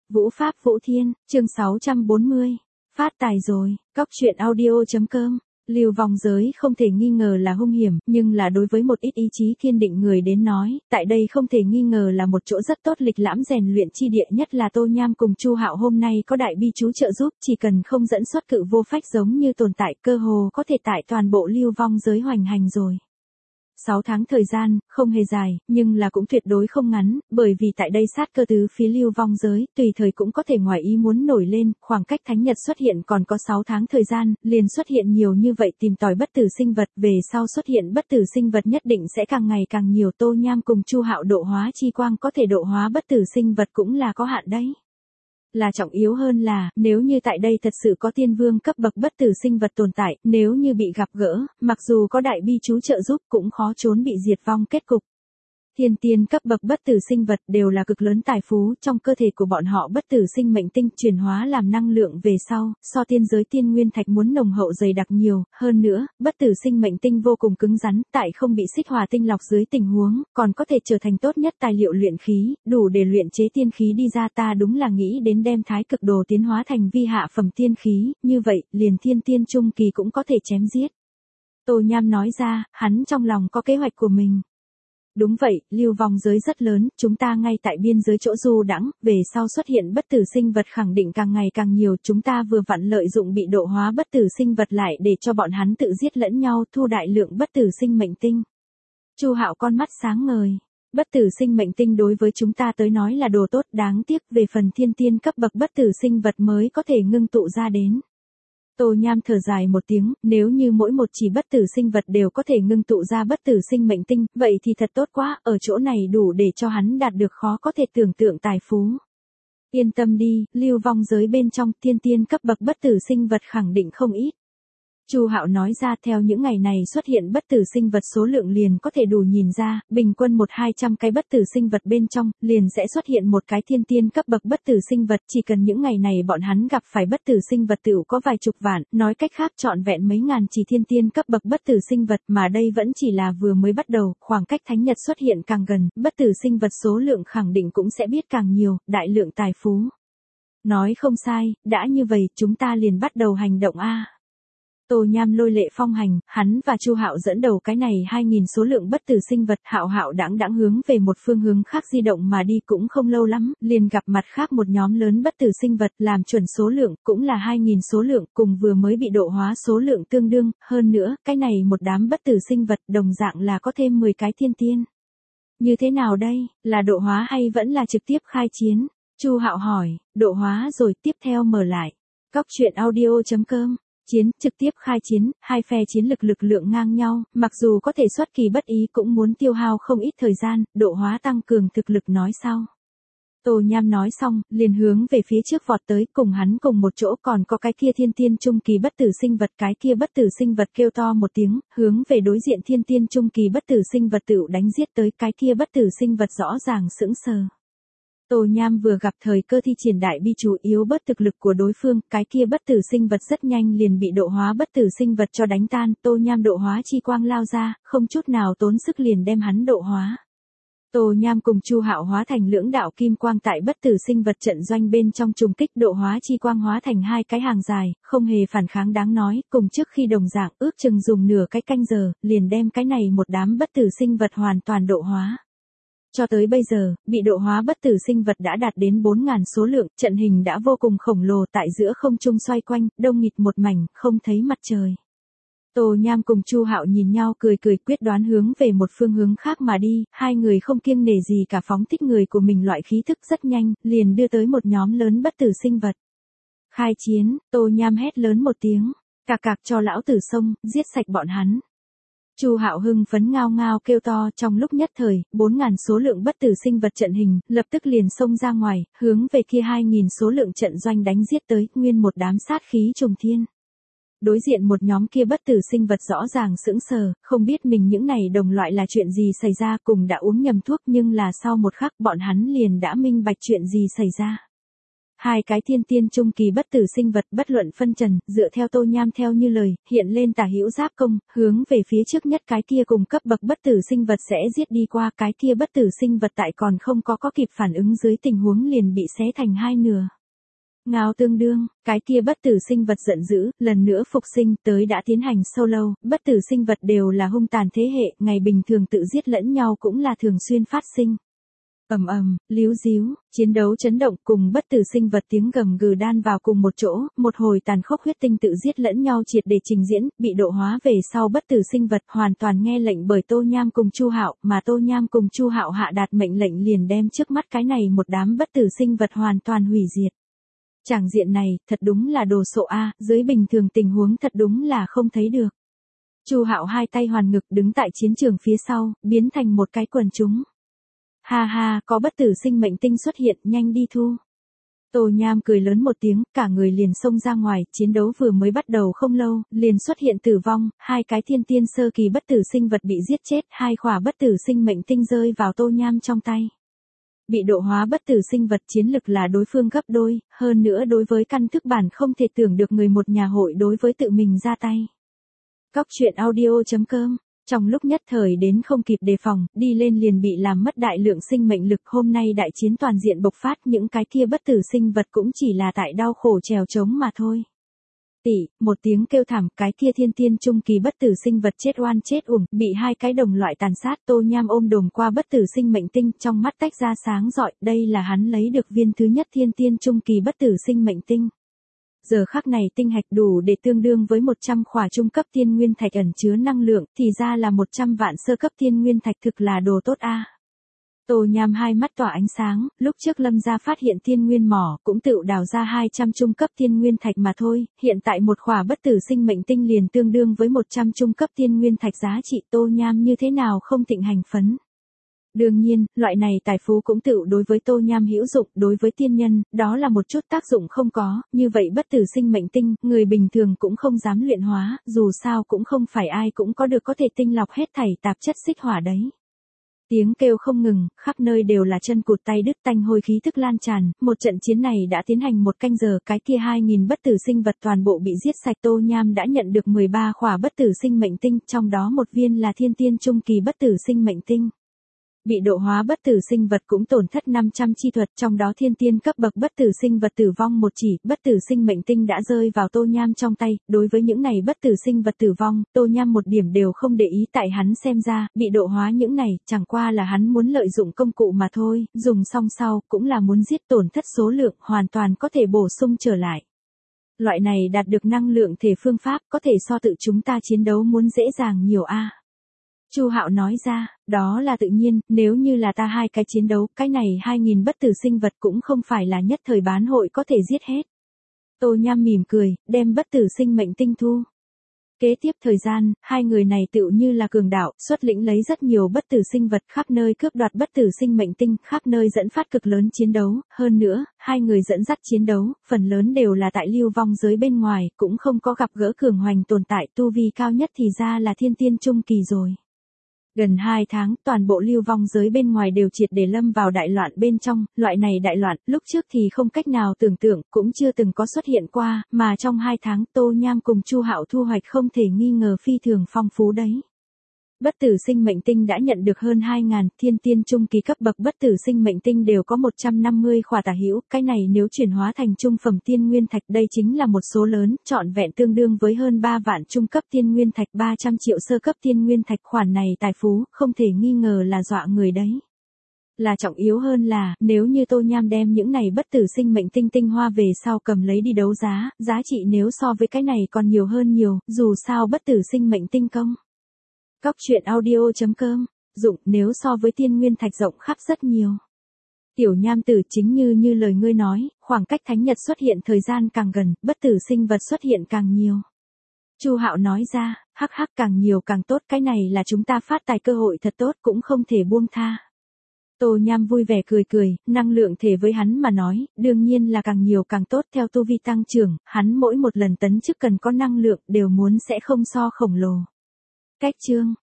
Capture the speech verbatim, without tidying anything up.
Vũ Pháp Vũ Thiên, chương sáu trăm bốn mươi. Phát tài rồi, cóc truyện audio chấm com. Lưu vong giới không thể nghi ngờ là hung hiểm, nhưng là đối với một ít ý chí kiên định người đến nói, tại đây không thể nghi ngờ là một chỗ rất tốt lịch lãm rèn luyện chi địa, nhất là Tô Nham cùng Chu Hạo hôm nay có đại bi chú trợ giúp, chỉ cần không dẫn xuất cự vô phách giống như tồn tại, cơ hồ có thể tại toàn bộ lưu vong giới hoành hành rồi. sáu tháng thời gian, không hề dài, nhưng là cũng tuyệt đối không ngắn, bởi vì tại đây sát cơ tứ phía lưu vong giới, tùy thời cũng có thể ngoài ý muốn nổi lên, khoảng cách thánh nhật xuất hiện còn có sáu tháng thời gian, liền xuất hiện nhiều như vậy tìm tòi bất tử sinh vật, về sau xuất hiện bất tử sinh vật nhất định sẽ càng ngày càng nhiều. Tô Nham cùng Chu Hạo độ hóa chi quang có thể độ hóa bất tử sinh vật cũng là có hạn đấy. Là trọng yếu hơn là, nếu như tại đây thật sự có tiên vương cấp bậc bất tử sinh vật tồn tại, nếu như bị gặp gỡ, mặc dù có đại bi chú trợ giúp cũng khó trốn bị diệt vong kết cục. Thiên tiên cấp bậc bất tử sinh vật đều là cực lớn tài phú, trong cơ thể của bọn họ bất tử sinh mệnh tinh chuyển hóa làm năng lượng về sau, so tiên giới tiên nguyên thạch muốn nồng hậu dày đặc nhiều, hơn nữa, bất tử sinh mệnh tinh vô cùng cứng rắn, tại không bị xích hòa tinh lọc dưới tình huống, còn có thể trở thành tốt nhất tài liệu luyện khí, đủ để luyện chế tiên khí đi ra. Ta đúng là nghĩ đến đem thái cực đồ tiến hóa thành vi hạ phẩm tiên khí, như vậy, liền thiên tiên trung kỳ cũng có thể chém giết. Tô Nham nói ra, hắn trong lòng có kế hoạch của mình. Đúng vậy, lưu vong giới rất lớn, chúng ta ngay tại biên giới chỗ du đãng, về sau xuất hiện bất tử sinh vật khẳng định càng ngày càng nhiều, chúng ta vừa vặn lợi dụng bị độ hóa bất tử sinh vật lại để cho bọn hắn tự giết lẫn nhau, thu đại lượng bất tử sinh mệnh tinh. Chu Hạo con mắt sáng ngời. Bất tử sinh mệnh tinh đối với chúng ta tới nói là đồ tốt, đáng tiếc về phần thiên tiên cấp bậc bất tử sinh vật mới có thể ngưng tụ ra đến. Tô Nham thở dài một tiếng, nếu như mỗi một chỉ bất tử sinh vật đều có thể ngưng tụ ra bất tử sinh mệnh tinh, vậy thì thật tốt quá, ở chỗ này đủ để cho hắn đạt được khó có thể tưởng tượng tài phú. Yên tâm đi, lưu vong giới bên trong thiên tiên cấp bậc bất tử sinh vật khẳng định không ít. Chu Hạo nói ra, theo những ngày này xuất hiện bất tử sinh vật số lượng liền có thể đủ nhìn ra, bình quân một hai trăm cái bất tử sinh vật bên trong, liền sẽ xuất hiện một cái thiên tiên cấp bậc bất tử sinh vật, chỉ cần những ngày này bọn hắn gặp phải bất tử sinh vật tựu có vài chục vạn, nói cách khác trọn vẹn mấy ngàn chỉ thiên tiên cấp bậc bất tử sinh vật, mà đây vẫn chỉ là vừa mới bắt đầu, khoảng cách thánh nhật xuất hiện càng gần, bất tử sinh vật số lượng khẳng định cũng sẽ biết càng nhiều, đại lượng tài phú. Nói không sai, đã như vậy, chúng ta liền bắt đầu hành động a. Tô Nham lôi lệ phong hành, hắn và Chu Hạo dẫn đầu cái này hai nghìn số lượng bất tử sinh vật, Hạo Hạo đãng đãng hướng về một phương hướng khác di động mà đi, cũng không lâu lắm, liền gặp mặt khác một nhóm lớn bất tử sinh vật, làm chuẩn số lượng, cũng là hai nghìn số lượng, cùng vừa mới bị độ hóa số lượng tương đương, hơn nữa, cái này một đám bất tử sinh vật, đồng dạng là có thêm mười cái thiên tiên. Như thế nào đây, là độ hóa hay vẫn là trực tiếp khai chiến? Chu Hạo hỏi. Độ hóa rồi, tiếp theo mở lại. Cóc truyện audio chấm com. Chiến, trực tiếp khai chiến, hai phe chiến lực lực lượng ngang nhau, mặc dù có thể xuất kỳ bất ý cũng muốn tiêu hao không ít thời gian, độ hóa tăng cường thực lực nói sau. Tô Nham nói xong, liền hướng về phía trước vọt tới, cùng hắn cùng một chỗ còn có cái kia thiên tiên trung kỳ bất tử sinh vật, cái kia bất tử sinh vật kêu to một tiếng, hướng về đối diện thiên tiên trung kỳ bất tử sinh vật tựu đánh giết tới, cái kia bất tử sinh vật rõ ràng sững sờ. Tô Nham vừa gặp thời cơ thi triển đại bi chú yếu bớt thực lực của đối phương, cái kia bất tử sinh vật rất nhanh liền bị độ hóa bất tử sinh vật cho đánh tan, Tô Nham độ hóa chi quang lao ra, không chút nào tốn sức liền đem hắn độ hóa. Tô Nham cùng Chu Hạo hóa thành lưỡng đạo kim quang tại bất tử sinh vật trận doanh bên trong trùng kích, độ hóa chi quang hóa thành hai cái hàng dài, không hề phản kháng đáng nói, cùng trước khi đồng dạng, ước chừng dùng nửa cái canh giờ, liền đem cái này một đám bất tử sinh vật hoàn toàn độ hóa. Cho tới bây giờ, bị độ hóa bất tử sinh vật đã đạt đến bốn nghìn số lượng, trận hình đã vô cùng khổng lồ, tại giữa không trung xoay quanh, đông nghịt một mảnh, không thấy mặt trời. Tô Nham cùng Chu Hạo nhìn nhau cười cười, quyết đoán hướng về một phương hướng khác mà đi, hai người không kiêng nể gì cả phóng thích người của mình loại khí thức rất nhanh, liền đưa tới một nhóm lớn bất tử sinh vật. Khai chiến, Tô Nham hét lớn một tiếng, cạc cạc cho lão tử xông, giết sạch bọn hắn. Chu Hạo hưng phấn ngao ngao kêu to, trong lúc nhất thời, bốn nghìn số lượng bất tử sinh vật trận hình, lập tức liền xông ra ngoài, hướng về kia hai nghìn số lượng trận doanh đánh giết tới, nguyên một đám sát khí trùng thiên. Đối diện một nhóm kia bất tử sinh vật rõ ràng sững sờ, không biết mình những này đồng loại là chuyện gì xảy ra, cùng đã uống nhầm thuốc, nhưng là sau một khắc bọn hắn liền đã minh bạch chuyện gì xảy ra. Hai cái thiên tiên trung kỳ bất tử sinh vật bất luận phân trần, dựa theo Tô Nham theo như lời, hiện lên tả hữu giáp công, hướng về phía trước nhất cái kia cùng cấp bậc bất tử sinh vật sẽ giết đi qua, cái kia bất tử sinh vật tại còn không có có kịp phản ứng dưới tình huống liền bị xé thành hai nửa. Ngao tương đương, cái kia bất tử sinh vật giận dữ, lần nữa phục sinh tới đã tiến hành solo, bất tử sinh vật đều là hung tàn thế hệ, ngày bình thường tự giết lẫn nhau cũng là thường xuyên phát sinh. Ầm ầm, líu díu, chiến đấu chấn động cùng bất tử sinh vật tiếng gầm gừ đan vào cùng một chỗ, một hồi tàn khốc huyết tinh tự giết lẫn nhau triệt để trình diễn, bị độ hóa về sau bất tử sinh vật hoàn toàn nghe lệnh bởi Tô Nham cùng Chu Hạo, mà Tô Nham cùng Chu Hạo hạ đạt mệnh lệnh liền đem trước mắt cái này một đám bất tử sinh vật hoàn toàn hủy diệt. Tràng diện này, thật đúng là đồ sộ a, dưới bình thường tình huống thật đúng là không thấy được. Chu Hạo hai tay hoàn ngực đứng tại chiến trường phía sau, biến thành một cái quần chúng. Ha ha, có bất tử sinh mệnh tinh xuất hiện, nhanh đi thu. Tô Nham cười lớn một tiếng, cả người liền xông ra ngoài, chiến đấu vừa mới bắt đầu không lâu, liền xuất hiện tử vong, hai cái thiên tiên sơ kỳ bất tử sinh vật bị giết chết, hai khỏa bất tử sinh mệnh tinh rơi vào Tô Nham trong tay. Bị độ hóa bất tử sinh vật chiến lực là đối phương gấp đôi, hơn nữa đối với căn thức bản không thể tưởng được người một nhà hội đối với tự mình ra tay. Cóc truyện audio chấm com. Trong lúc nhất thời đến không kịp đề phòng, đi lên liền bị làm mất đại lượng sinh mệnh lực, hôm nay đại chiến toàn diện bộc phát, những cái kia bất tử sinh vật cũng chỉ là tại đau khổ trèo trống mà thôi. Tỷ, một tiếng kêu thảm, cái kia thiên tiên trung kỳ bất tử sinh vật chết oan chết uổng, bị hai cái đồng loại tàn sát. Tô Nham ôm đồm qua bất tử sinh mệnh tinh, trong mắt tách ra sáng rọi, đây là hắn lấy được viên thứ nhất thiên tiên trung kỳ bất tử sinh mệnh tinh. Giờ khắc này tinh hạch đủ để tương đương với một trăm khỏa trung cấp tiên nguyên thạch ẩn chứa năng lượng, thì ra là một trăm vạn sơ cấp tiên nguyên thạch, thực là đồ tốt a. Tô Nham hai mắt tỏa ánh sáng, lúc trước Lâm gia phát hiện tiên nguyên mỏ, cũng tự đào ra hai trăm trung cấp tiên nguyên thạch mà thôi, hiện tại một khỏa bất tử sinh mệnh tinh liền tương đương với một trăm trung cấp tiên nguyên thạch, giá trị Tô Nham như thế nào không thịnh hành phấn. Đương nhiên, loại này tài phú cũng tự đối với Tô Nham hữu dụng, đối với tiên nhân, đó là một chút tác dụng không có, như vậy bất tử sinh mệnh tinh, người bình thường cũng không dám luyện hóa, dù sao cũng không phải ai cũng có được có thể tinh lọc hết thảy tạp chất xích hỏa đấy. Tiếng kêu không ngừng, khắp nơi đều là chân cụt tay đứt, tanh hôi khí tức lan tràn, một trận chiến này đã tiến hành một canh giờ, cái kia hai nghìn bất tử sinh vật toàn bộ bị giết sạch. Tô Nham đã nhận được mười ba khỏa bất tử sinh mệnh tinh, trong đó một viên là thiên tiên trung kỳ bất tử sinh mệnh tinh. Bị độ hóa bất tử sinh vật cũng tổn thất năm trăm chi thuật, trong đó thiên tiên cấp bậc bất tử sinh vật tử vong một chỉ, bất tử sinh mệnh tinh đã rơi vào Tô Nham trong tay. Đối với những này bất tử sinh vật tử vong, Tô Nham một điểm đều không để ý, tại hắn xem ra, bị độ hóa những này, chẳng qua là hắn muốn lợi dụng công cụ mà thôi, dùng xong sau, cũng là muốn giết, tổn thất số lượng, hoàn toàn có thể bổ sung trở lại. Loại này đạt được năng lượng thể phương pháp, có thể so tự chúng ta chiến đấu muốn dễ dàng nhiều a. Chu Hạo nói ra, đó là tự nhiên, nếu như là ta hai cái chiến đấu, cái này hai nghìn bất tử sinh vật cũng không phải là nhất thời bán hội có thể giết hết. Tô Nham mỉm cười, đem bất tử sinh mệnh tinh thu. Kế tiếp thời gian, hai người này tựu như là cường đạo, xuất lĩnh lấy rất nhiều bất tử sinh vật, khắp nơi cướp đoạt bất tử sinh mệnh tinh, khắp nơi dẫn phát cực lớn chiến đấu, hơn nữa, hai người dẫn dắt chiến đấu, phần lớn đều là tại lưu vong giới bên ngoài, cũng không có gặp gỡ cường hoành tồn tại, tu vi cao nhất thì ra là thiên tiên trung kỳ rồi. Gần hai tháng, toàn bộ lưu vong giới bên ngoài đều triệt để lâm vào đại loạn bên trong, loại này đại loạn, lúc trước thì không cách nào tưởng tượng, cũng chưa từng có xuất hiện qua, mà trong hai tháng, Tô Nham cùng Chu Hạo thu hoạch không thể nghi ngờ phi thường phong phú đấy. Bất tử sinh mệnh tinh đã nhận được hơn hai nghìn, thiên tiên trung kỳ cấp bậc bất tử sinh mệnh tinh đều có một trăm năm mươi khỏa tả hữu, cái này nếu chuyển hóa thành trung phẩm tiên nguyên thạch, đây chính là một số lớn, trọn vẹn tương đương với hơn ba vạn trung cấp tiên nguyên thạch, ba trăm triệu sơ cấp tiên nguyên thạch, khoản này tài phú, không thể nghi ngờ là dọa người đấy. Là trọng yếu hơn là, nếu như Tô Nham đem những này bất tử sinh mệnh tinh tinh hoa về sau cầm lấy đi đấu giá, giá trị nếu so với cái này còn nhiều hơn nhiều, dù sao bất tử sinh mệnh tinh công. Cóc truyện audio chấm com, dụng nếu so với tiên nguyên thạch rộng khắp rất nhiều. Tiểu Nham tử, chính như như lời ngươi nói, khoảng cách thánh nhật xuất hiện thời gian càng gần, bất tử sinh vật xuất hiện càng nhiều. Chu Hạo nói ra, hắc hắc, càng nhiều càng tốt, cái này là chúng ta phát tài cơ hội thật tốt, cũng không thể buông tha. Tô Nham vui vẻ cười cười, năng lượng thể với hắn mà nói, đương nhiên là càng nhiều càng tốt, theo tu vi tăng trưởng, hắn mỗi một lần tấn chức cần có năng lượng đều muốn sẽ không so khổng lồ. Cách chương